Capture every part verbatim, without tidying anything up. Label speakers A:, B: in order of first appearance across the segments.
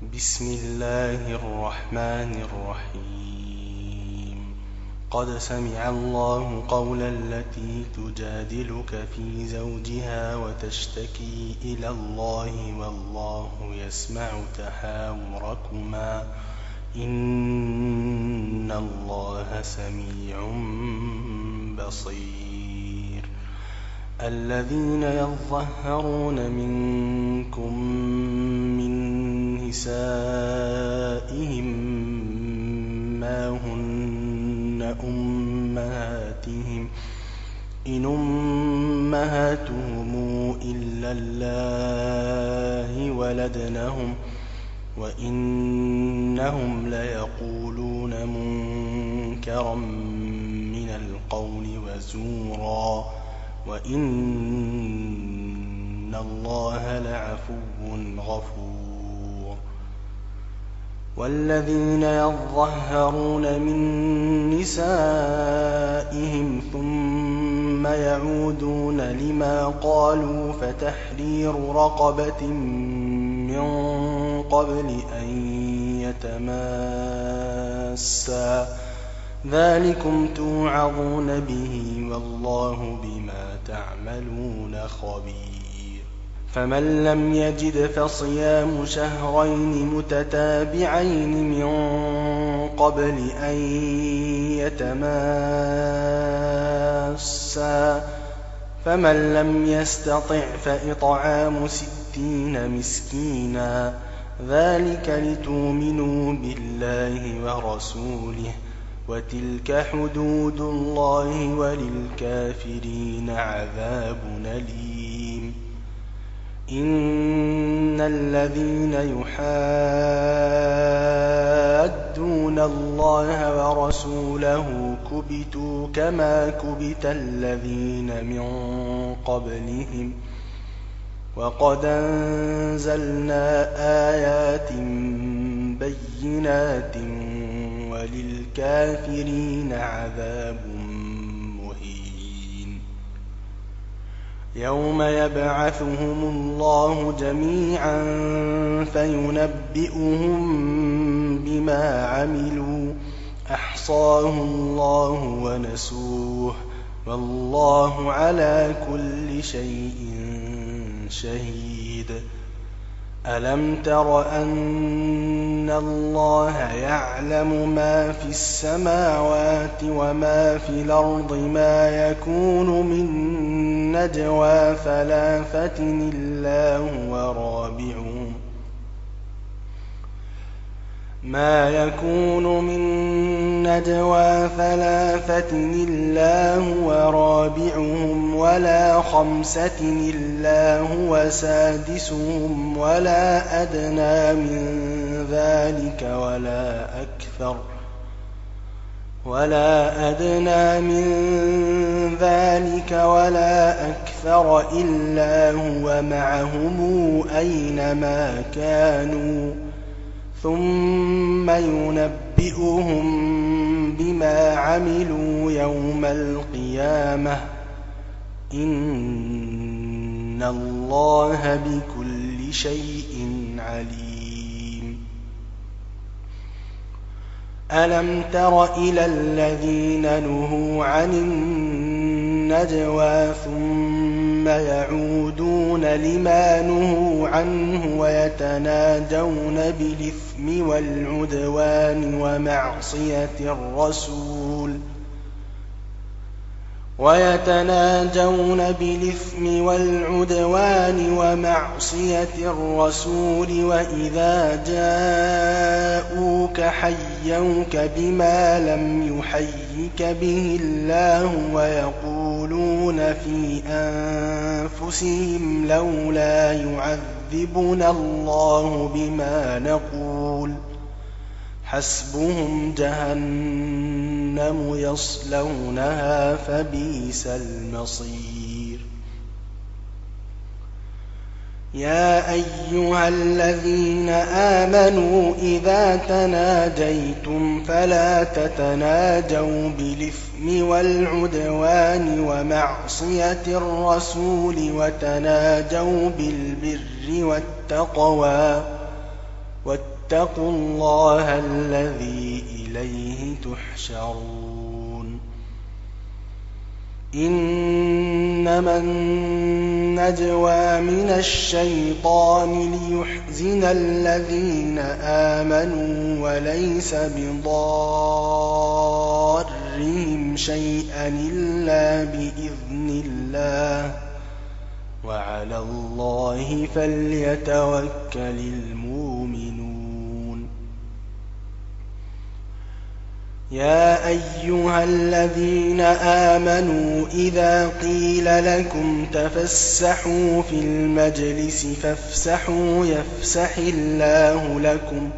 A: بسم الله الرحمن الرحيم قد سمع الله قول التي تجادلك في زوجها وتشتكي إلى الله والله يسمع تحاوركما إن الله سميع بصير. الذين يظهرون منكم من نسائهم ما هن أمهاتهم إن أمهاتهم إلا الله ولدنهم وإنهم ليقولون منكرا من القول وزورا وإن الله لعفو غفور. والذين يظهرون من نسائهم ثم يعودون لما قالوا فتحرير رقبة من قبل أن يتماسا ذلكم توعظون به والله بما تعملون خبير. فمن لم يجد فصيام شهرين متتابعين من قبل أن يتماسا فمن لم يستطع فإطعام ستين مسكينا ذلك لتؤمنوا بالله ورسوله وتلك حدود الله وللكافرين عذاب أليم. إن الذين يحادون الله ورسوله كبتوا كما كبت الذين من قبلهم وقد أنزلنا آيات بينات وللكافرين عذاب مهين. يوم يبعثهم الله جميعا فينبئهم بما عملوا أحصاه الله ونسوه والله على كل شيء شهيد. ألم تر أن الله يعلم ما في السماوات وما في الأرض ما يكون من نجوى ثلاثة إلا هو رابعهم ما يكون من نجوى ثلاثة إلا هو رابعهم ولا خمسة إلا هو سادسهم ولا أدنى من ذلك ولا أكثر ولا أدنى من ذلك ولا أكثر إلا هو معهم أينما كانوا ثم ينبئهم بما عملوا يوم القيامة إن الله بكل شيء عليم. ألم تر إلى الذين نهوا عن النجوى ثم يعودون لما نهوا عنه ويتناجون بالإثم والعدوان ومعصية الرسول ويتناجون بالإثم والعدوان ومعصية الرسول وإذا جاءوك حيوك بما لم يحيك به الله ويقولون في أنفسهم لولا يعذبنا الله بما نقول حسبهم جهنم يصلونها فبئس المصير. يا أيها الذين آمنوا إذا تناجيتم فلا تتناجوا بالإثم والعدوان ومعصية الرسول وتناجوا بالبر والتقوى واتقوا الله الذي إليه تحشرون. إنما النجوى من الشيطان ليحزن الذين آمنوا وليس بضارهم شيئا إلا بإذن الله وعلى الله فليتوكل المؤمنون. يا أيها الذين آمنوا إذا قيل لكم تفسحوا في المجلس فافسحوا يفسح الله لكم،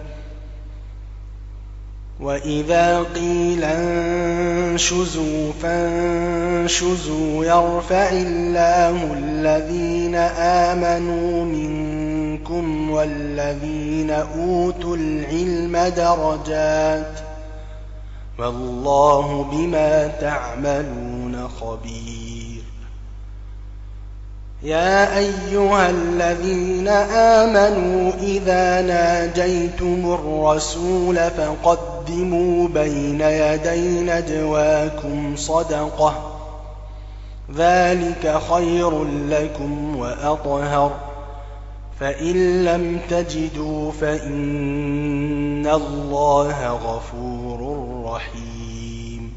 A: وإذا قيل انشزوا فانشزوا يرفع الله الذين آمنوا منكم والذين أوتوا العلم درجات والله بما تعملون خبير. يا أيها الذين آمنوا إذا ناجيتم الرسول فقدموا بين يدي نجواكم صدقة ذلك خير لكم وأطهر، فإن لم تجدوا فإن الله غفور رحيم.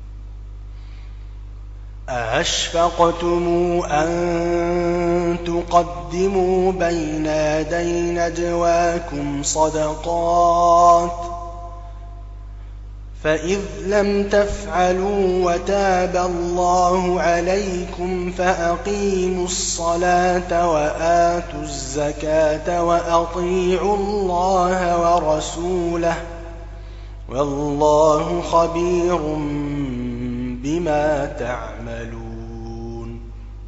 A: أأشفقتم أن تقدموا بين يدي نجواكم صدقات فإذ لم تفعلوا وتاب الله عليكم فأقيموا الصلاة وآتوا الزكاة وأطيعوا الله ورسوله والله خبير بما تعملون.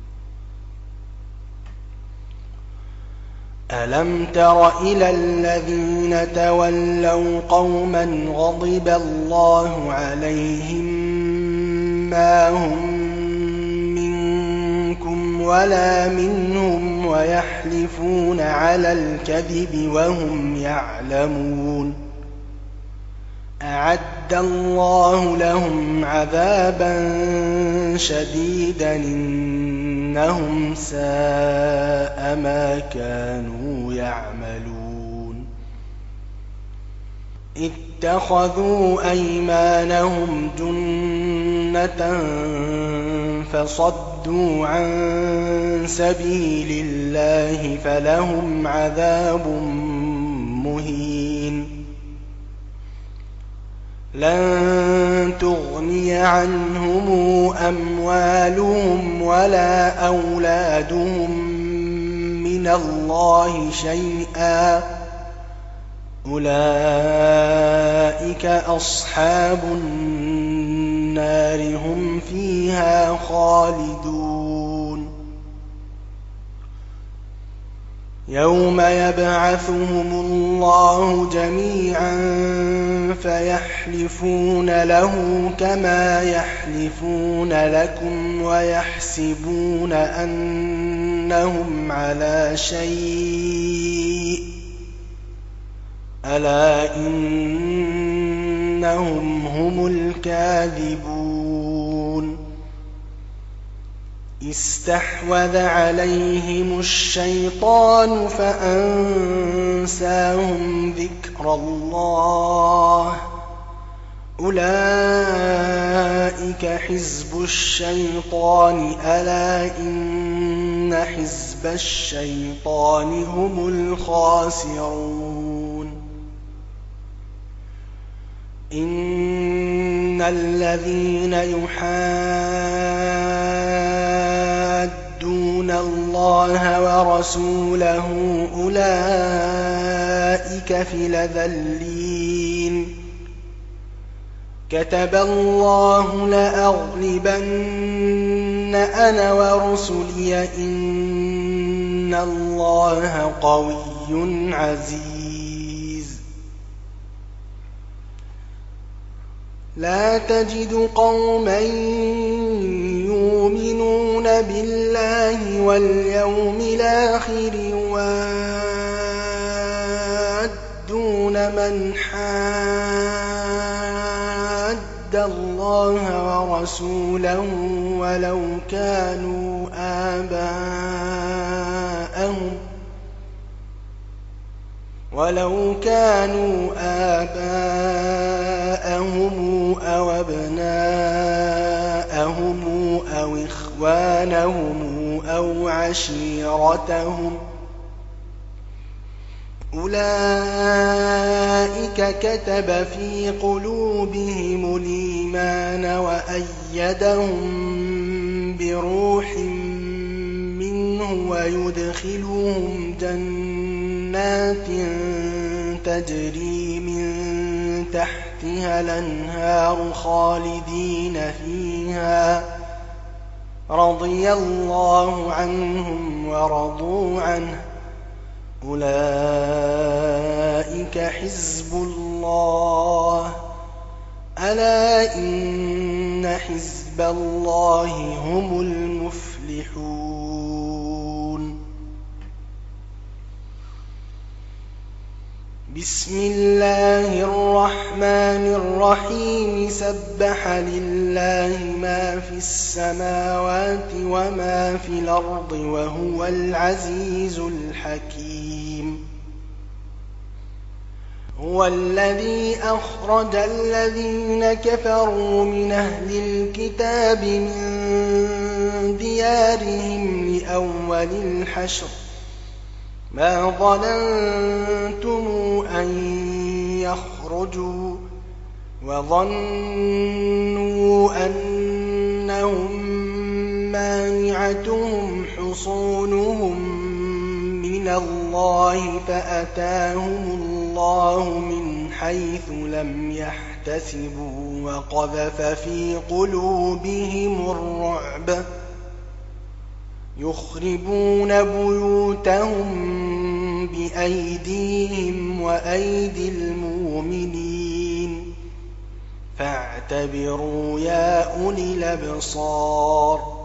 A: ألم تر إلى الذين تولوا قوما غضب الله عليهم ما هم منكم ولا منهم ويحلفون على الكذب وهم يعلمون، أعد الله لهم عذابا شديدا إنهم ساء ما كانوا يعملون. اتخذوا أيمانهم جنة فصدوا عن سبيل الله فلهم عذاب مهين. لن تغني عنهم أموالهم ولا أولادهم من الله شيئا أولئك أصحاب النار هم فيها خالدون. يوم يبعثهم الله جميعا فيحلفون له كما يحلفون لكم ويحسبون أنهم على شيء ألا إنهم هم الكاذبون. استحوذ عليهم الشيطان فأنساهم ذكر الله أولئك حزب الشيطان ألا إن حزب الشيطان هم الخاسرون. إن الذين يحادون الله ورسوله أولئك في الأذلين. كتب الله لأغلبن أنا ورسلي إن الله قوي عزيز. لا تجد قوما يؤمنون بالله واليوم الآخر من حاد الله ورسوله ولو كانوا آباءهم ولو كانوا آباءهم أو أبناءهم أو إخوانهم أو عشيرتهم أولئك كتب في قلوبهم الإيمان وأيدهم بروح منه ويدخلهم جنات تجري من تحتها الأنهار خالدين فيها رضي الله عنهم ورضوا عنه أولئك حزب الله ألا إن حزب الله هم المفلحون بسم الله الرحمن الرحيم سبح لله ما في السماوات وما في الأرض وهو العزيز الحكيم هو الذي أخرج الذين كفروا من أهل الكتاب من ديارهم لأول الحشر ما ظننتم أن يخرجوا وظنوا أنهم مانعتهم حصونهم من الله فأتاهم الله من حيث لم يحتسبوا وقذف في قلوبهم الرعب يخربون بيوتهم بأيديهم وأيدي المؤمنين فاعتبروا يا أولي الأبصار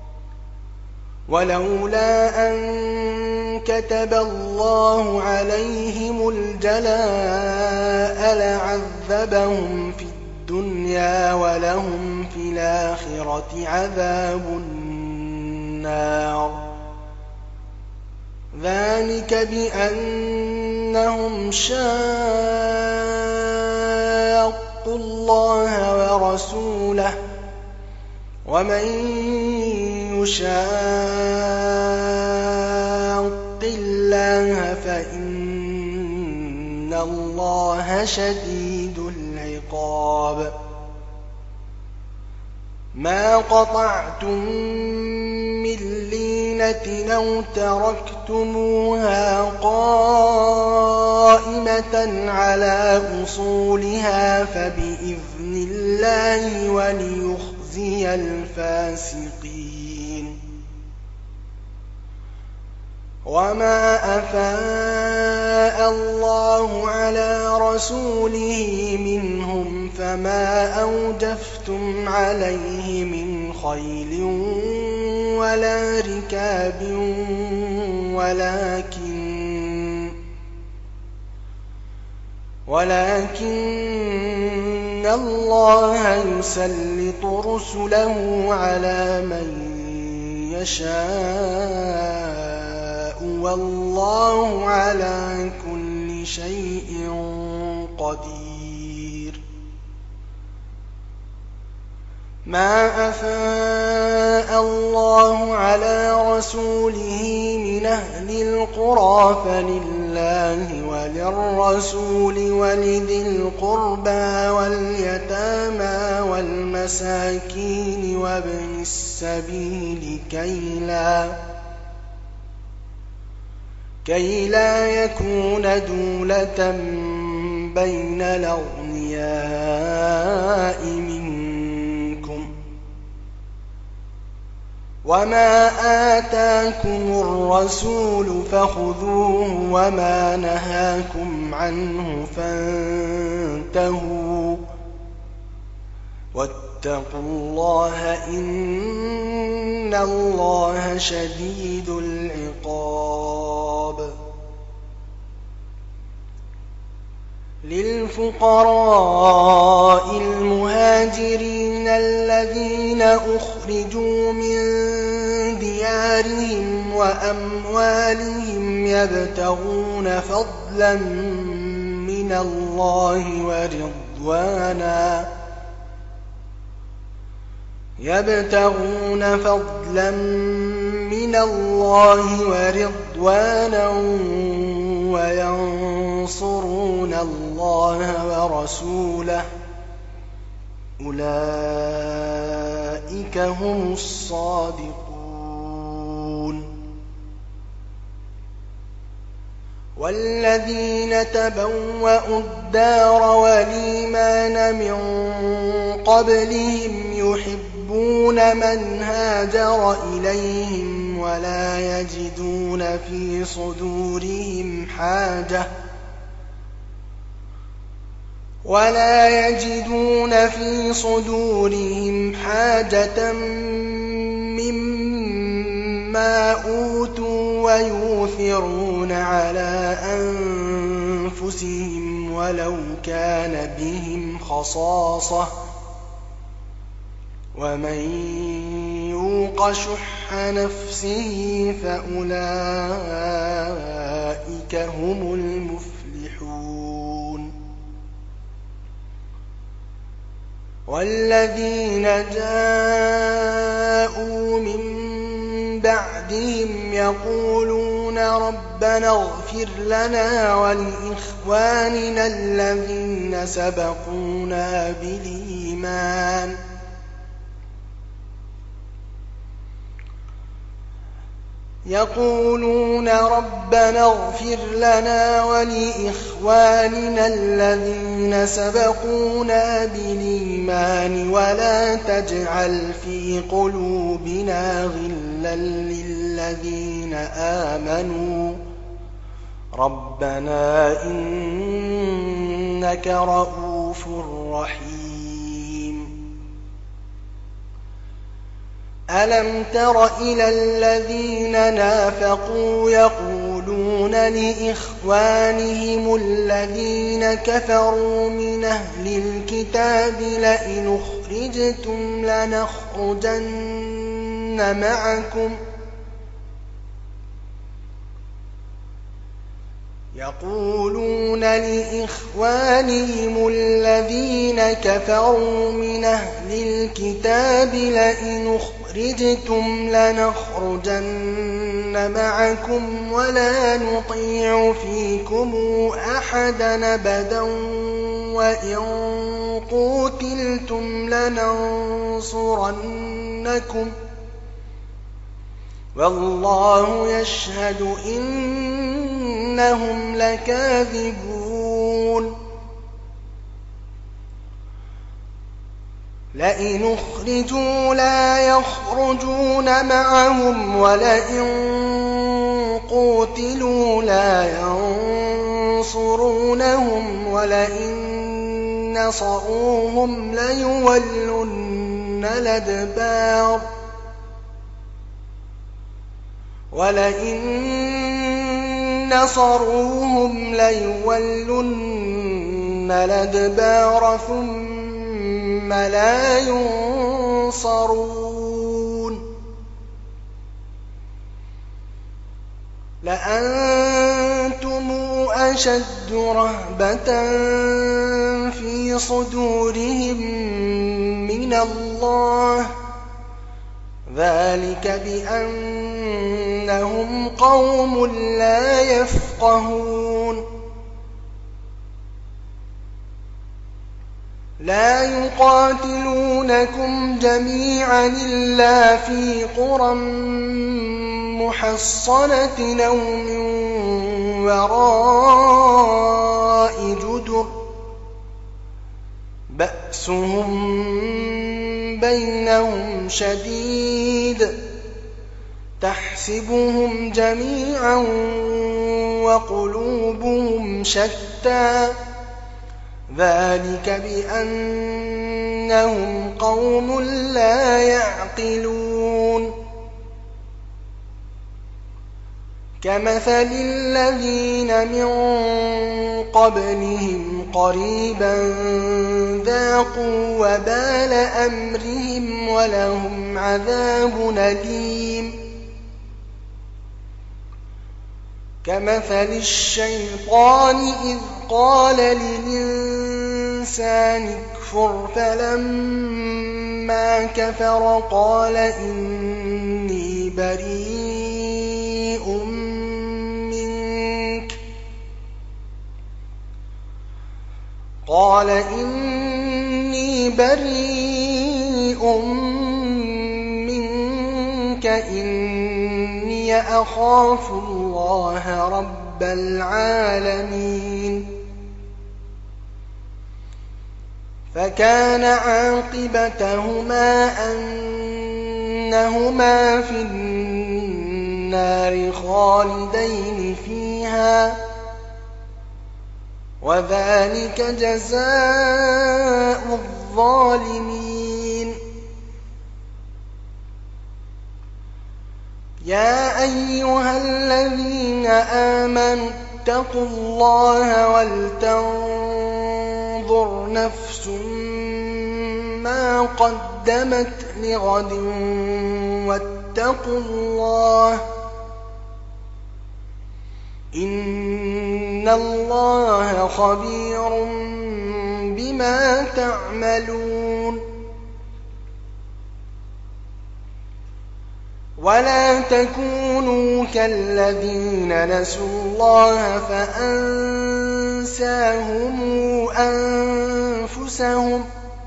A: ولولا أن كتب الله عليهم الجلاء لعذبهم في الدنيا ولهم في الآخرة عذاب النار ذلك بأنهم شاقوا الله ورسوله ومن يشاق الله فإن الله شديد العقاب ما قطعتم من لينة أو تركتموها قائمة على أصولها فبإذن الله وليخزي الفاسقين وما أفاء الله على رسوله منهم فما أوجفتم عليه من خيل ولا ركاب ولكن ولكن الله يسلط رسله على من يشاء والله على كل شيء قدير ما أفاء الله على رسوله من أهل القرى فلله وللرسول ولذي القربى واليتامى والمساكين وابن السبيل كي لا كي لا يكون دولة بين الأغنياء منكم وما آتاكم الرسول فخذوه وما نهاكم عنه فانتهوا واتقوا الله إن الله شديد العقاب للفقراء المهاجرين الذين أخرجوا من ديارهم وأموالهم يبتغون فضلا من الله ورضوانا يبتغون فضلا من الله ورضوانا وينصرون الله ورسوله أولئك هم الصادقون. والذين تبوأوا الدار والإيمان من قبلهم يحبون من هاجر إليهم ولا يجدون في صدورهم حاجة ولا يجدون في صدورهم حاجة مما أوتوا ويؤثرون على أنفسهم ولو كان بهم خصاصة ومن يوق شح نفسه فأولئك هم المفلحون. والذين جاءوا من بعدهم يقولون ربنا اغفر لنا ولإخواننا الذين سبقونا بالإيمان يقولون ربنا اغفر لنا ولإخواننا الذين سبقونا بالإيمان ولا تجعل في قلوبنا غلا للذين آمنوا ربنا إنك رؤوف رحيم. ألم تر إلى الذين نافقوا يقولون لإخوانهم الذين كفروا من أهل الكتاب لئن أخرجتم لنخرجن معكم يقولون لإخوانهم الذين كفروا من أهل الكتاب لئن أخرجتم لنخرجن معكم ولا نطيع فيكم أحدا أبدا وإن قوتلتم لننصرنكم والله يشهد إنهم لكاذبون. لئن أخرجوا لا يخرجون معهم ولئن قوتلوا لا ينصرونهم ولئن نصروهم ليولن الأدبار ولئن نصروهم ليولن الأدبار ثم لا ينصرون. لأنتم أشد رهبة في صدورهم من الله ذلك بأنهم قوم لا يفقهون. لا يقاتلونكم جميعا إلا في قرى محصنة أو من وراء جدر بأسهم بينهم شديد تحسبهم جميعا وقلوبهم شتى ذلك بأنهم قوم لا يعقلون. كمثل الذين من قبلهم قريبا ذاقوا وبال أمرهم ولهم عذاب أليم كمثل الشيطان إذ قال للإنسان اكفر فلما كفر قال إني بريء منك قال إني بريء منك إني أخاف الله رب العالمين فكان عاقبتهما أنهما في النار خالدين فيها وذلك جزاء الظالمين يا أيها الذين آمنوا اتقوا الله ولتنظر نفس ما قدمت لغد واتقوا الله إن الله خبير بما تعملون ولا تكونوا كالذين نسوا الله فأنساهم أنفسهم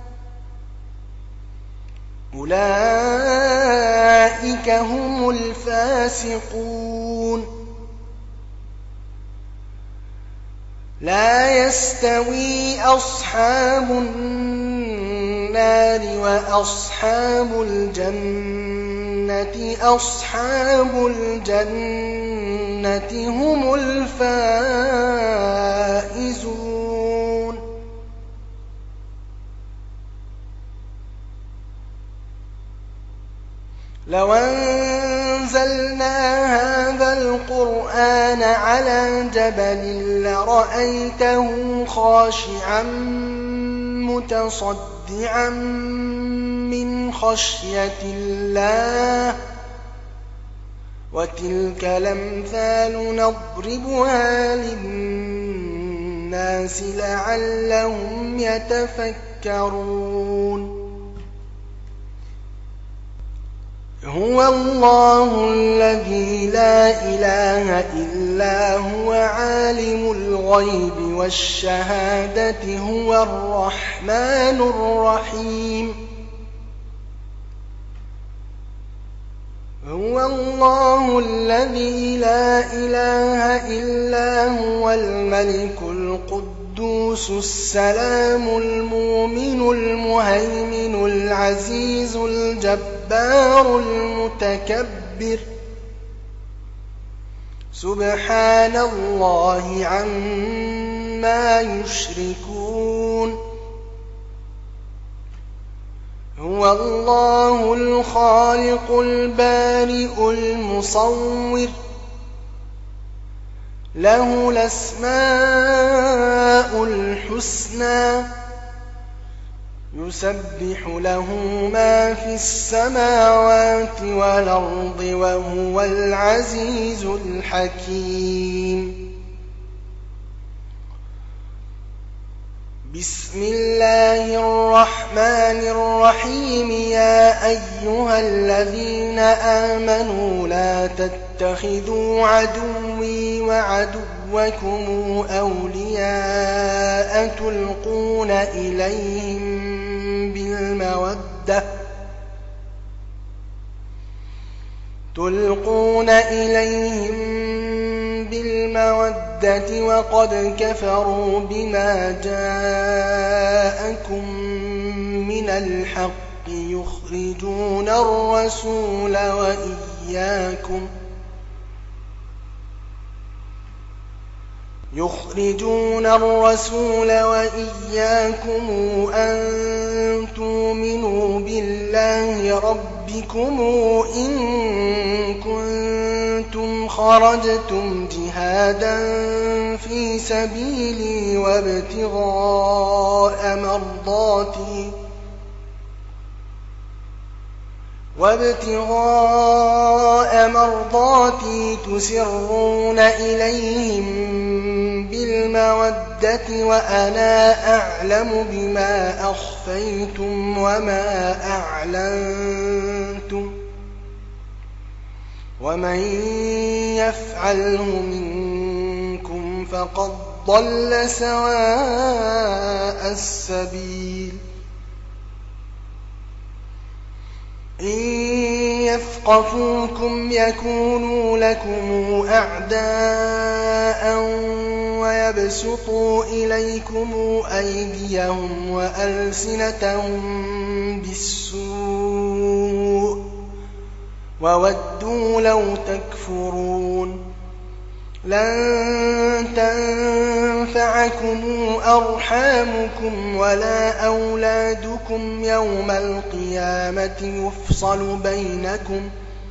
A: أولئك هم الفاسقون لا يستوي أصحاب النار وأصحاب الجنة أصحاب الجنة هم الفائزون لو أنزلنا هذا القرآن على جبل لرأيته خاشعا متصدعا من خشية الله وتلك الأمثال نضربها للناس لعلهم يتفكرون هو الله الذي لا إله إلا هو عالم الغيب والشهادة هو الرحمن الرحيم هو الله الذي لا إله إلا هو الملك القدوس السلام المؤمن المهيمن العزيز الجبار المتكبر سبحان الله عما يشركون هو الله الخالق البارئ المصور له الأسماء الحسنى يسبح له ما في السماوات والأرض وهو العزيز الحكيم بسم الله الرحمن الرحيم يا أيها الذين آمنوا لا تتخذوا عدوي وعدوكم أولياء تلقون إليهم بالمودة تلقون إليهم بالمودة وقد كفروا بما جاءكم من الحق يخرجون الرسول وإياكم يخرجون الرسول وإياكم أن تؤمنوا بالله ربكم إن كنتم كنتم خرجتم جهادا في سبيلي وابتغاء مرضاتي وابتغاء مرضاتي تسرون إليهم بالمودة وأنا أعلم بما أخفيتم وما أعلنتم ومن يفعله منكم فقد ضل سواء السبيل إن يثقفوكم يكونوا لكم أعداء ويبسطوا إليكم أيديهم وألسنتهم بالسوء وودوا لو تكفرون لن تنفعكم أرحامكم ولا أولادكم يوم القيامة يفصل بينكم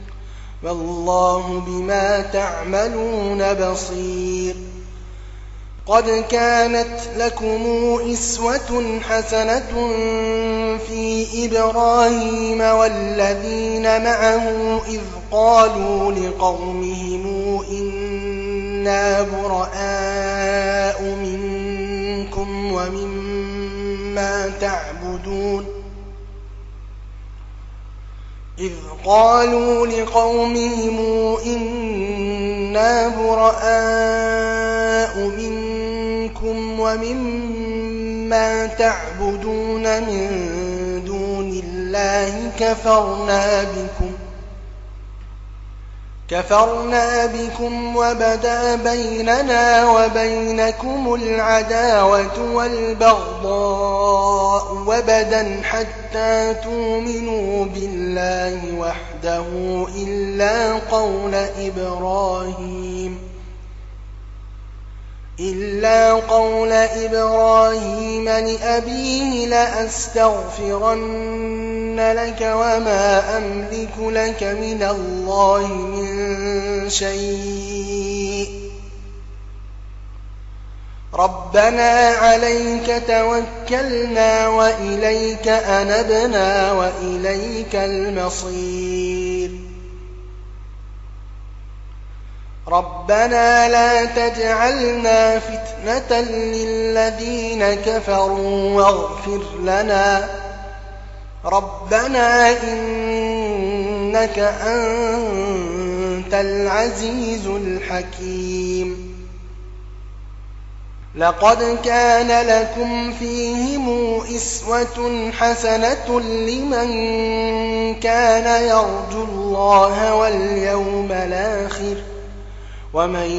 A: والله بما تعملون بصير قد كانت لكم إسوة حسنة في إبراهيم والذين معه إذ قالوا لقومهم إنا براء منكم ومما تعبدون إذ قالوا لقومهم إنا براء منكم ومما تعبدون من دون الله كفرنا بكم كفرنا بكم وبدا بيننا وبينكم العداوة والبغضاء وبدا حتى تؤمنوا بالله وحده إلا قول إبراهيم إلا قول إبراهيم لأبيه لأستغفرن لك وما أملك لك من الله من شيء ربنا عليك توكلنا وإليك أنبنا وإليك المصير ربنا لا تجعلنا فتنة للذين كفروا واغفر لنا ربنا إنك أنت العزيز الحكيم لقد كان لكم فيهم أسوة حسنة لمن كان يرجو الله واليوم الآخر ومن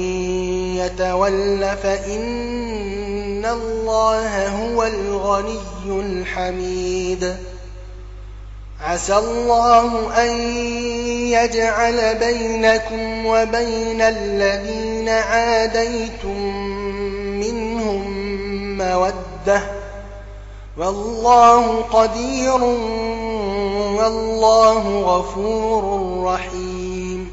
A: يتول فإن الله هو الغني الحميد عسى الله أن يجعل بينكم وبين الذين عاديتم منهم مودة والله قدير والله غفور رحيم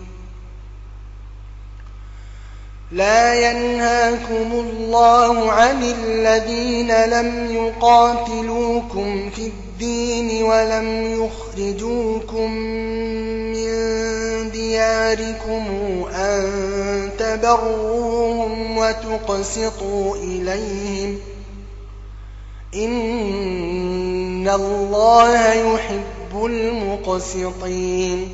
A: لا ينهاكم الله عن الذين لم يقاتلوكم في الدين ولم يخرجوكم من دياركم أن تبروهم وتقسطوا إليهم إن الله يحب المقسطين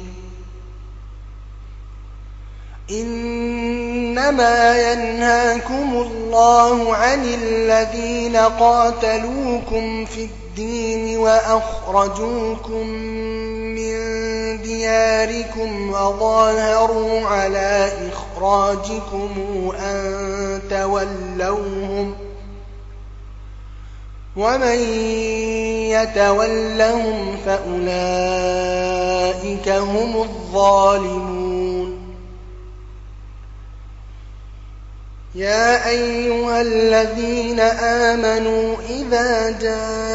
A: إنما ينهاكم الله عن الذين قاتلوكم في الدين وأخرجوكم من دياركم وظاهروا على إخراجكم أن تولوهم ومن يتولهم فأولئك هم الظالمون يا أيها الذين آمنوا إذا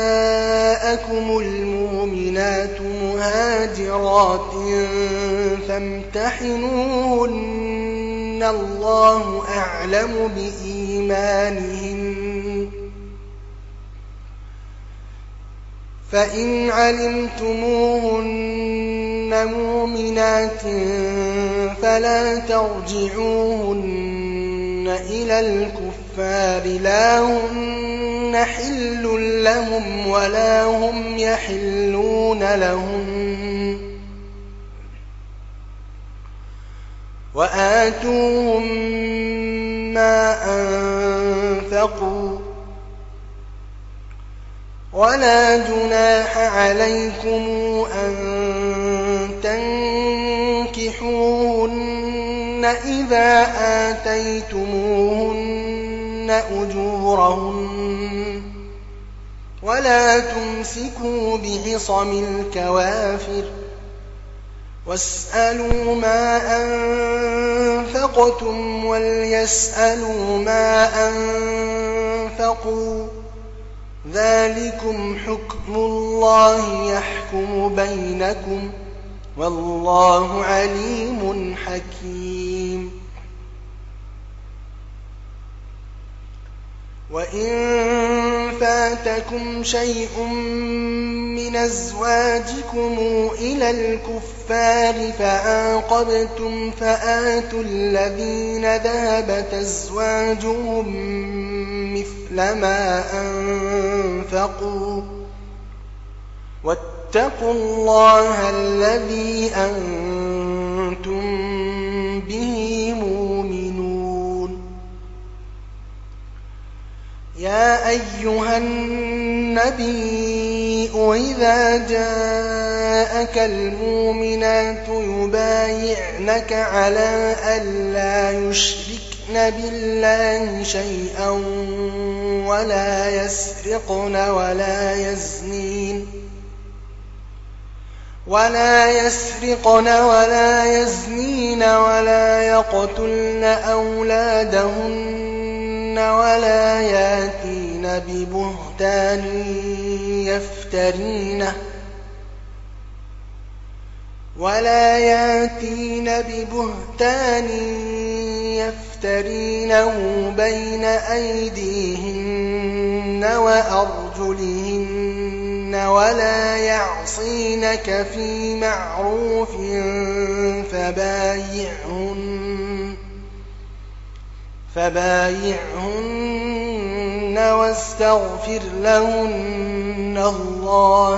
A: جاءكم المؤمنات مهاجرات فامتحنوهن الله أعلم بإيمانهن فإن علمتموهن مؤمنات فلا ترجعوهن إلى الكفار لا هن حل لهم ولا هم يحلون لهم وآتوهم ما أنفقوا ولا جناح عليكم أن تنكحوهن إذا آتيتموهن أجورهن ولا تمسكوا بعصم الكوافر واسألوا ما أنفقتم وليسألوا ما أنفقوا ذلكم حكم الله يحكم بينكم والله عليم حكيم وإن فاتكم شيء من أزواجكم إلى الكفار فعاقبتم فآتوا الذين ذهبت أزواجهم مثل ما أنفقوا واتقوا الله الذي أنتم به مؤمنون يا أيها النبي إذا جاءك المؤمنات يبايعنك على ألا يشركن بالله شيئا ولا يسرقن ولا يزنين ولا يسرقن ولا يزنين ولا يقتلن أولادهن ولا ياتين ببهتان يفترينه ولا ياتين ببهتان يفترينه بين أيديهن وأرجلهن ولا يعصينك في معروف فبايعهن فبايعهن واستغفر لهن الله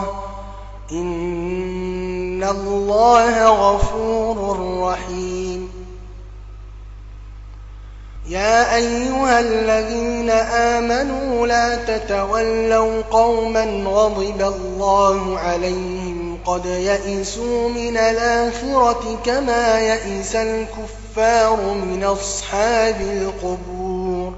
A: إن الله غفور رحيم يا أيها الذين آمنوا لا تتولوا قوما غضب الله عليهم قد يئسوا من الآخرة كما يئس الكفار من أصحاب القبور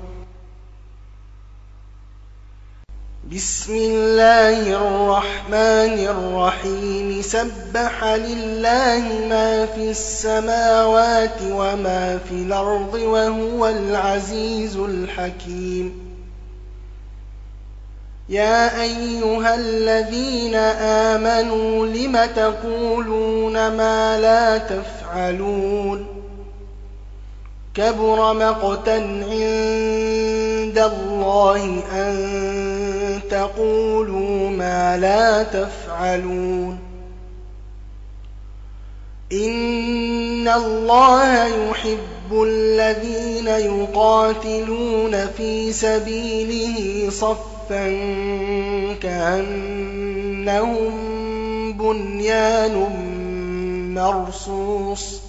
A: بسم الله الرحمن الرحيم سبح لله ما في السماوات وما في الأرض وهو العزيز الحكيم يا أيها الذين آمنوا لم تقولون ما لا تفعلون كبر مقتا عند الله أن تقولوا ما لا تفعلون إن الله يحب الذين يقاتلون في سبيله صفا كأنهم بنيان مرصوص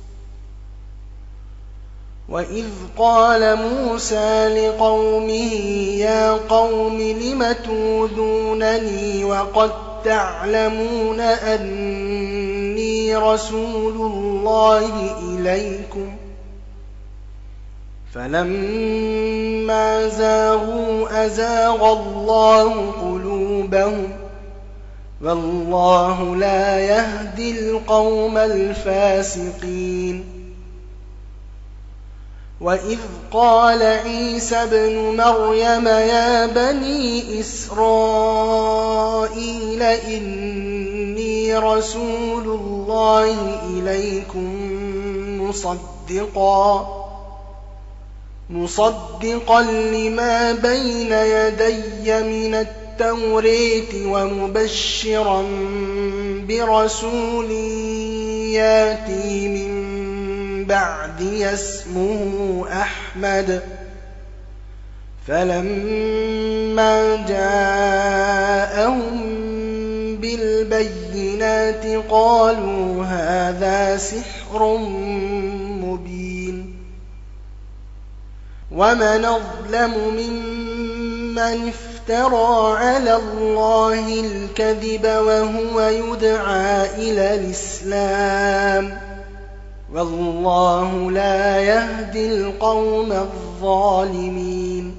A: وإذ قال موسى لقومه يا قوم لم توذونني وقد تعلمون أني رسول الله إليكم فلما زاغوا أزاغ الله قلوبهم والله لا يهدي القوم الفاسقين وإذ قال عيسى ابن مريم يا بني إسرائيل إني إني رسول الله إليكم مصدقا مصدقا لما بين يدي من التوراة ومبشرا برسول ياتي من بعدي اسمه أحمد. فلما جاءهم بالبينات قالوا هذا سحر مبين. ومن أظلم ممن افترى على الله الكذب وهو يدعى إلى الإسلام والله لا يهدي القوم الظالمين.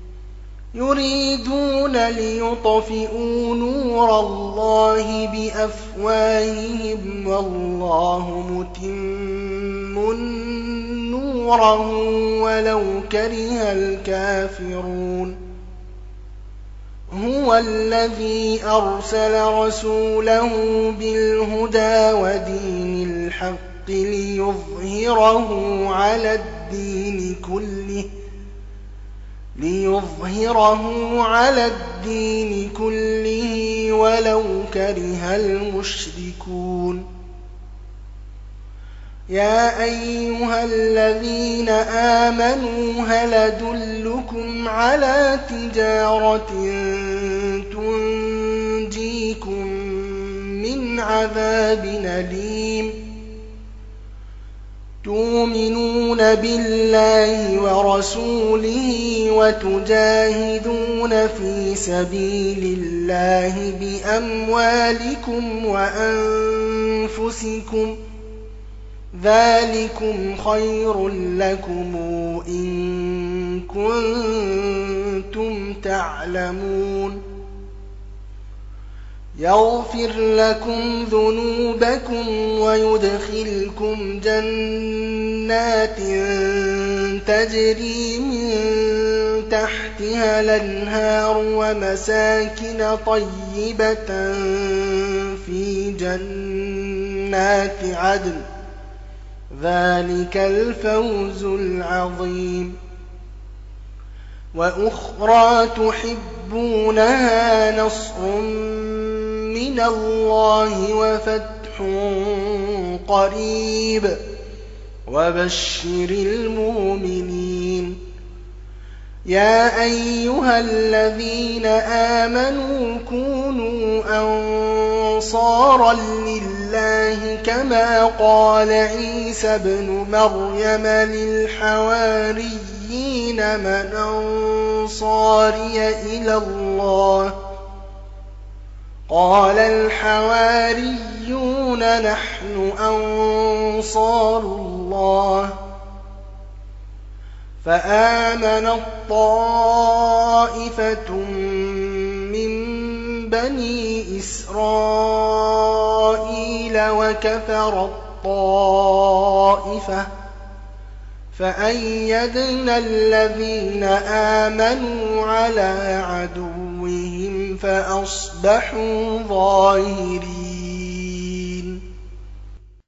A: يريدون ليطفئوا نور الله بأفواههم والله متم نوره ولو كره الكافرون. هو الذي أرسل رسوله بالهدى ودين الحق ليظهره على الدين كله ليظهره على الدين كله ولو كره المشركون. يا أيها الذين آمنوا هل أدلكم على تجارة تنجيكم من عذاب أليم تؤمنون بالله ورسوله وتجاهدون في سبيل الله بأموالكم وأنفسكم ذلكم خير لكم إن كنتم تعلمون. يغفر لكم ذنوبكم ويدخلكم جنات تجري من تحتها الأنهار ومساكن طيبة في جنات عدن ذلك الفوز العظيم. وأخرى تحبونها نصر من الله وفتح قريب وبشر المؤمنين. يا أيها الذين آمنوا كونوا أنصارا لله كما قال عيسى ابن مريم للحواريين من أنصاري إلى الله قال الحواريون نحن أنصار الله. فآمنت طائفة من بني إسرائيل وكفرت طائفة فأيدنا الذين آمنوا على عدوهم فأصبحوا ظاهرين.